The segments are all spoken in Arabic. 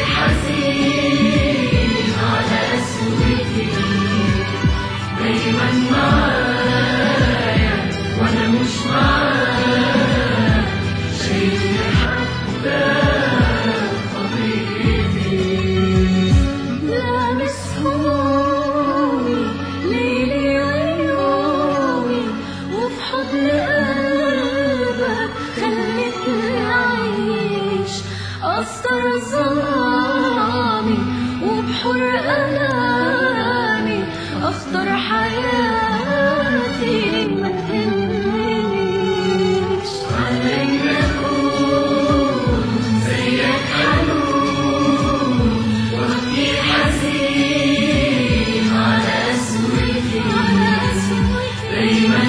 حزين على قسوتي، دايما معايا وانا مش معاك، شايفني حتى قضيتي. لامس همومي ليلي ويومي، وفي حضن قلبك خلتني أعيش، أستر ظلامي وبحر ألامي، أختار حياتي ما تهمنيش. عليا أكون زيك حنون، وأبكي حزين على قسوتي، دايما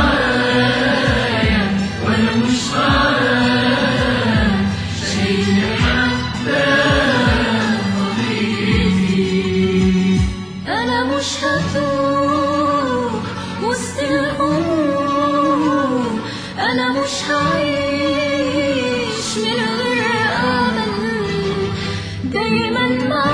معايا وأنا مش معاك، شايفني حتى قضيتي. أنا مش هتوه وسط الهموم، أنا مش هعيش من غير أمل، دايما معاك